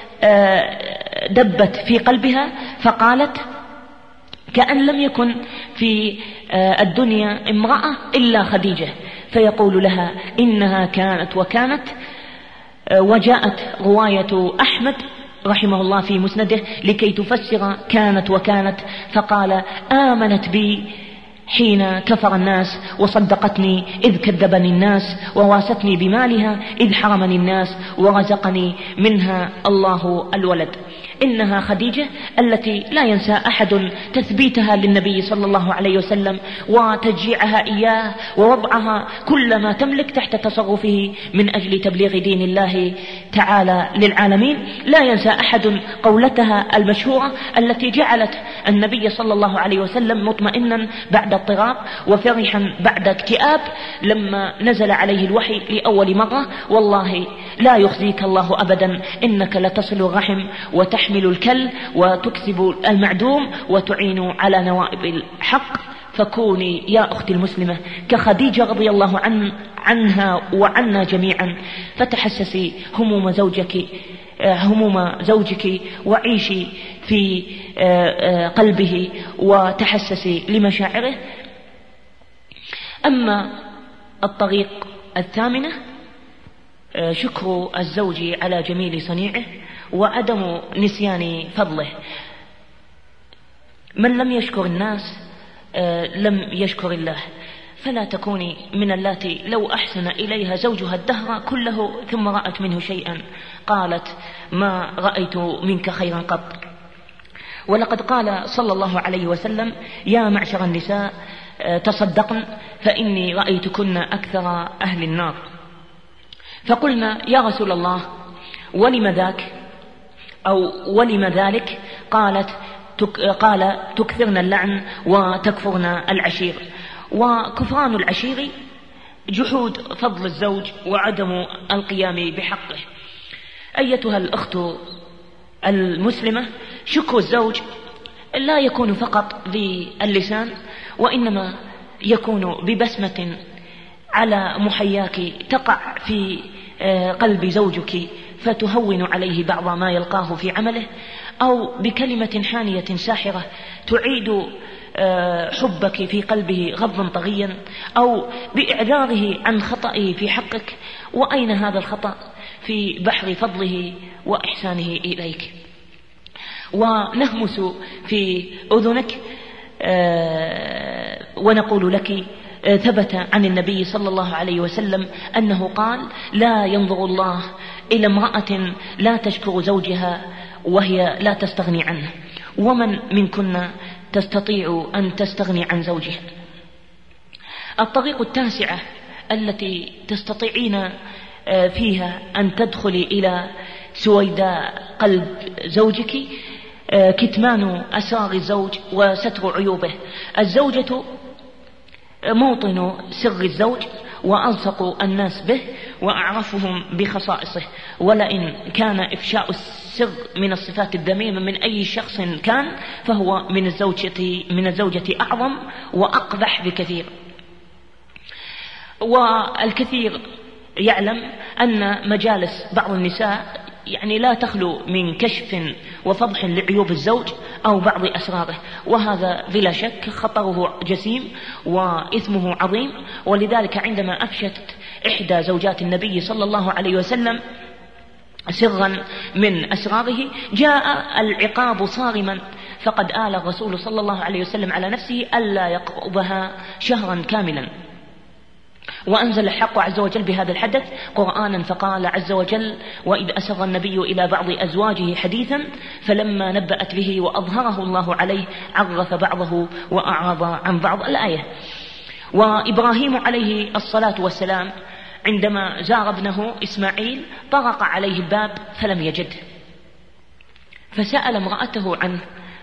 Speaker 3: دبت في قلبها، فقالت: كأن لم يكن في الدنيا امرأة إلا خديجة، فيقول لها: إنها كانت وكانت. وجاءت رواية أحمد رحمه الله في مسنده لكي تفسر كانت وكانت، فقال: آمنت بي حين كفر الناس، وصدقتني إذ كذبني الناس، وواستني بمالها إذ حرمني الناس، ورزقني منها الله الولد. إنها خديجة التي لا ينسى أحد تثبيتها للنبي صلى الله عليه وسلم وتشجيعها إياه ووضعها كل ما تملك تحت تصرفه من أجل تبليغ دين الله تعالى للعالمين. لا ينسى أحد قولتها المشهورة التي جعلت النبي صلى الله عليه وسلم مطمئنا بعد اضطراب وفرحا بعد اكتئاب لما نزل عليه الوحي لأول مرة: والله لا يخزيك الله أبدا، إنك لتصل الرحم وتحمل الكل وتكسب المعدوم وتعين على نوائب الحق، فكوني يا أختي المسلمة كخديجة رضي الله عنها وعنا جميعا، فتحسسي هموم زوجك وعيشي في قلبه وتحسسي لمشاعره. أما الطريق الثامنة: شكر الزوج على جميل صنيعه وعدم نسيان فضله. من لم يشكر الناس لم يشكر الله، فلا تكوني من اللاتي لو أحسن إليها زوجها الدهر كله ثم رأت منه شيئا قالت: ما رأيت منك خيرا قط. ولقد قال صلى الله عليه وسلم: يا معشر النساء تصدقن فإني رأيتكن أكثر أهل النار. فقلنا: يا رسول الله ولم ذاك أو ولم ذلك؟ قال: تكثرن اللعن وتكفرن العشير. وكفران العشير جحود فضل الزوج وعدم القيام بحقه. أيتها الأخت المسلمة، شكر الزوج لا يكون فقط باللسان، وإنما يكون ببسمة على محياك تقع في قلب زوجك فتهون عليه بعض ما يلقاه في عمله، أو بكلمة حانية ساحرة تعيد حبك في قلبه غضا طغيا، أو بإعذاره عن خطئه في حقك. وأين هذا الخطأ في بحر فضله وإحسانه إليك؟ ونهمس في أذنك ونقول لك: ثبت عن النبي صلى الله عليه وسلم أنه قال: لا ينظر الله إلى امرأة لا تشكر زوجها وهي لا تستغني عنه. ومن منكن تستطيع أن تستغني عن زوجها؟ الطريق التاسعة التي تستطيعين فيها أن تدخلي إلى سويداء قلب زوجك: كتمان أسرار الزوج وستر عيوبه. الزوجة موطن سر الزوج وألصق الناس به وأعرفهم بخصائصه، ولئن كان إفشاء السر من الصفات الذميمة من أي شخص كان فهو من الزوجة أعظم وأقبح بكثير. والكثير يعلم أن مجالس بعض النساء لا تخلو من كشف وفضح لعيوب الزوج أو بعض أسراره، وهذا بلا شك خطره جسيم وإثمه عظيم. ولذلك عندما أفشت إحدى زوجات النبي صلى الله عليه وسلم سرا من أسراره جاء العقاب صارما، فقد آل الرسول صلى الله عليه وسلم على نفسه ألا يقربها شهرا كاملا. وأنزل الحق عز وجل بهذا الحدث قرآنا فقال عز وجل: وإذ أسر النبي إلى بعض أزواجه حديثا فلما نبأت به وأظهره الله عليه عرف بعضه وأعرض عن بعض، الآية. وإبراهيم عليه الصلاة والسلام عندما زار ابنه إسماعيل طرق عليه الباب فلم يجده، فسأل امرأته عنه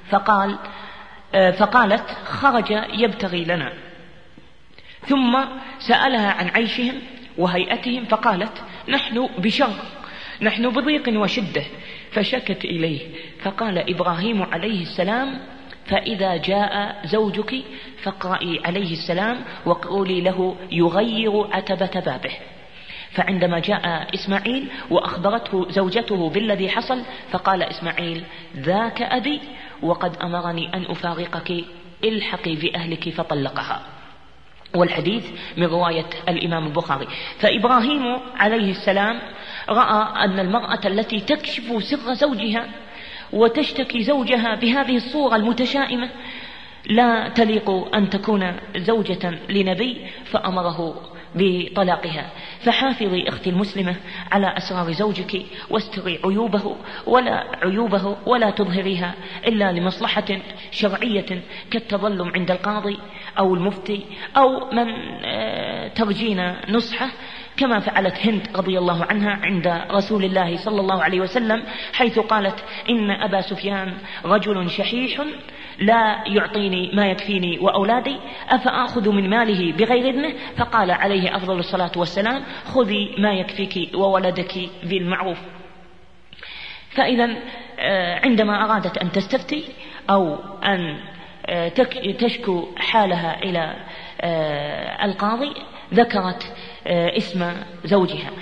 Speaker 3: فقالت: خرج يبتغي لنا. ثم سألها عن عيشهم وهيئتهم فقالت: نحن بشر، نحن بضيق وشدة. فشكت إليه، فقال إبراهيم عليه السلام: فإذا جاء زوجك فاقرئي عليه السلام وقولي له يغير عتبة بابه. فعندما جاء إسماعيل وأخبرته زوجته بالذي حصل فقال إسماعيل: ذاك أبي وقد أمرني أن أفارقك، الحقي بأهلك، فطلقها. والحديث من رواية الإمام البخاري. فإبراهيم عليه السلام رأى أن المرأة التي تكشف سر زوجها وتشتكي زوجها بهذه الصورة المتشائمة لا تليق أن تكون زوجة لنبي، فأمره بطلاقها. فحافظي أختي المسلمة على أسرار زوجك واستري عيوبه ولا تظهريها إلا لمصلحة شرعية كالتظلم عند القاضي أو المفتي أو من ترجين نصحه، كما فعلت هند رضي الله عنها عند رسول الله صلى الله عليه وسلم، حيث قالت: إن أبا سفيان رجل شحيح لا يعطيني ما يكفيني وأولادي، أفأخذ من ماله بغير إذنه؟ فقال عليه أفضل الصلاة والسلام: خذي ما يكفيك وولدك بالمعروف. فإذا عندما أرادت أن تستفتي أو أن تشكو حالها إلى القاضي ذكرت اسم زوجها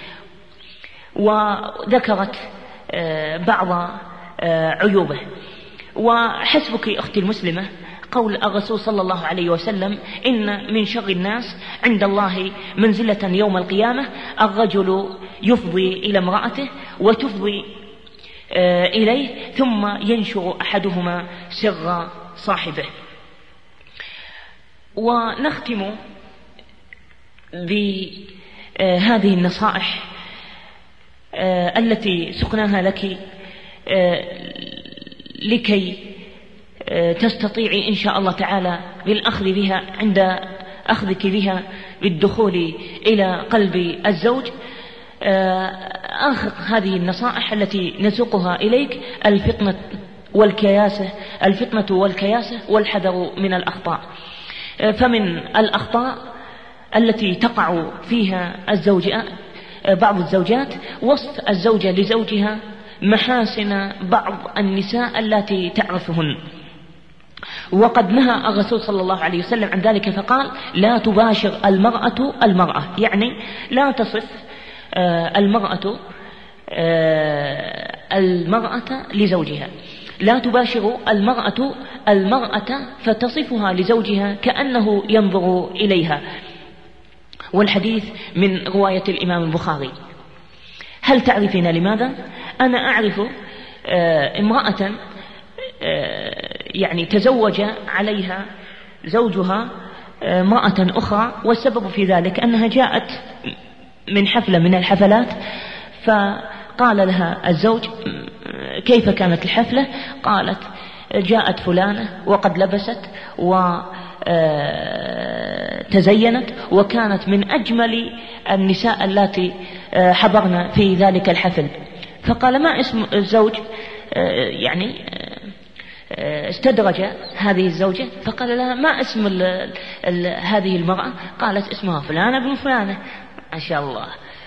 Speaker 3: وذكرت بعض عيوبه. وحسبك أختي المسلمة قول الرسول صلى الله عليه وسلم: إن من شر الناس عند الله منزلة يوم القيامة الرجل يفضي إلى امرأته وتفضي إليه ثم ينشر أحدهما سر صاحبه. ونختم بهذه النصائح التي سقناها لك لكي تستطيعي إن شاء الله تعالى بالأخذ بها عند أخذك بها بالدخول إلى قلب الزوج. آخر هذه النصائح التي نسوقها إليك: الفتنة والكياسة والحذر من الأخطاء. فمن الأخطاء التي تقع فيها بعض الزوجات وصف الزوجة لزوجها محاسن بعض النساء التي تعرفهن، وقد نهى الرسول صلى الله عليه وسلم عن ذلك فقال: لا تباشر المرأة، يعني لا تصف المرأة لزوجها، لا تباشر المرأة فتصفها لزوجها كأنه ينظر إليها. والحديث من رواية الإمام البخاري. هل تعرفين لماذا؟ أنا أعرف امرأة يعني تزوج عليها زوجها امرأة أخرى، والسبب في ذلك أنها جاءت من حفلة من الحفلات، فقال لها الزوج: كيف كانت الحفلة؟ قالت: جاءت فلانة وقد لبست وتزينت وكانت من أجمل النساء التي حضرنا في ذلك الحفل. فقال: ما اسم الزوج؟ يعني استدرج هذه الزوجة فقال لها: ما اسم هذه المرأة؟ قالت: اسمها فلانة بن فلانة. ما شاء الله.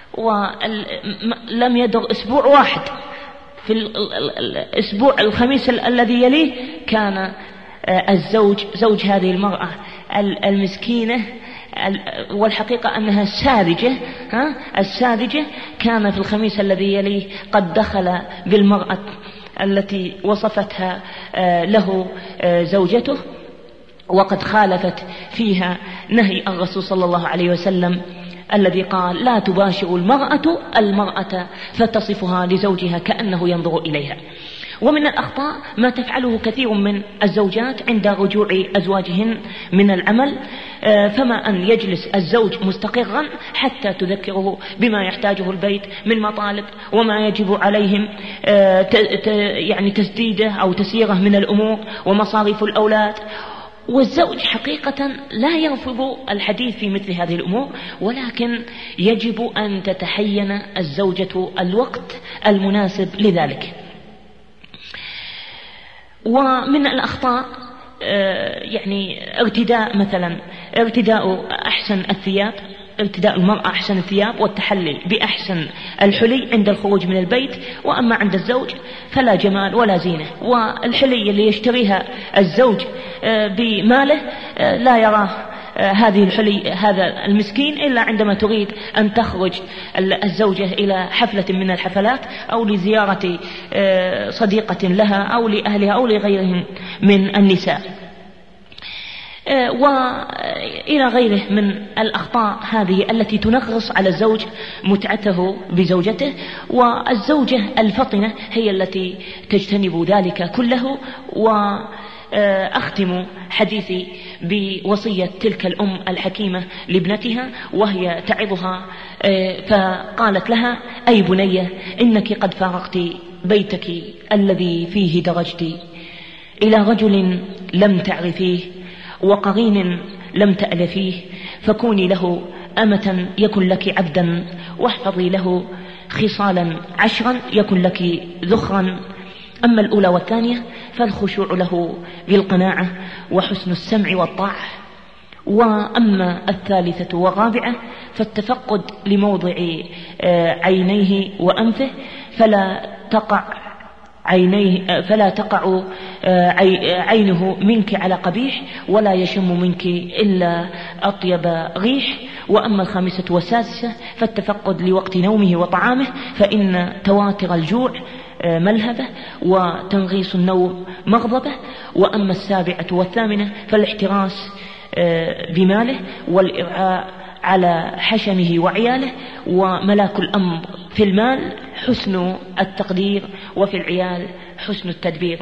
Speaker 3: ولم يدر أسبوع واحد، في الأسبوع الخميس الذي يليه كان زوج هذه المرأة المسكينة، والحقيقة أنها الساذجة كان في الخميس الذي يليه قد دخل بالمرأة التي وصفتها له زوجته، وقد خالفت فيها نهي الرسول صلى الله عليه وسلم الذي قال: لا تباشر المرأة فتصفها لزوجها كأنه ينظر إليها. ومن الأخطاء ما تفعله كثير من الزوجات عند رجوع أزواجهن من العمل، فما أن يجلس الزوج مستقرا حتى تذكره بما يحتاجه البيت من مطالب وما يجب عليهم يعني تسديده أو تسييره من الأمور ومصاريف الأولاد. والزوج حقيقة لا يرفض الحديث في مثل هذه الأمور، ولكن يجب أن تتحين الزوجة الوقت المناسب لذلك. ومن الأخطاء يعني ارتداء أحسن الثياب، ارتداء المرأة أحسن الثياب والتحلي بأحسن الحلي عند الخروج من البيت، وأما عند الزوج فلا جمال ولا زينة. والحلي اللي يشتريها الزوج بماله لا يراه هذه الحلي هذا المسكين إلا عندما تريد أن تخرج الزوجة إلى حفلة من الحفلات أو لزيارة صديقة لها أو لأهلها أو لغيرهم من النساء. وإلى غيره من الأخطاء هذه التي تنغص على الزوج متعته بزوجته. والزوجة الفطنة هي التي تجتنب ذلك كله. وأختم حديثي بوصية تلك الأم الحكيمة لابنتها وهي تعظها، فقالت لها: أي بنية، إنك قد فارقت بيتك الذي فيه درجت إلى رجل لم تعرفيه وقرين لم تألفيه، فكوني له أمة يكن لك عبدا، واحفظي له خصالا 10 يكن لك ذخرا. أما الأولى والثانية فالخشوع له بالقناعة وحسن السمع والطاعة. وأما الثالثة والرابعة فالتفقد لموضع عينيه وأنفه، فلا تقع عينه منك على قبيح، ولا يشم منك إلا أطيب ريح. وأما الخامسة والسادسة فالتفقد لوقت نومه وطعامه، فإن تواتر الجوع ملهبة وتنغيص النوم مغضبة. وأما السابعة والثامنة فالاحتراس بماله والإرعاء على حشمه وعياله. وملاك الأمر في المال حسن التقدير، وفي العيال حسن التدبير.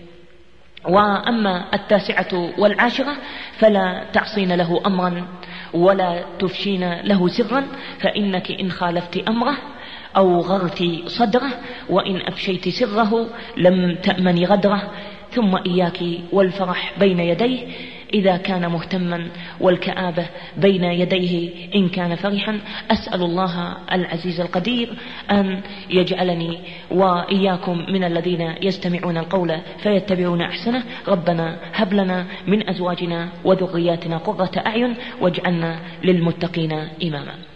Speaker 3: وأما التاسعة والعاشرة فلا تعصين له أمرا ولا تفشين له سرا، فإنك إن خالفت أمره أو غرت صدره، وإن أفشيت سره لم تأمني غدره. ثم إياك والفرح بين يديه إذا كان مهتما، والكآبة بين يديه إن كان فرحا. أسأل الله العزيز القدير أن يجعلني وإياكم من الذين يستمعون القول فيتبعون أحسنه. ربنا هب لنا من أزواجنا وذرياتنا قرة أعين واجعلنا للمتقين إماما.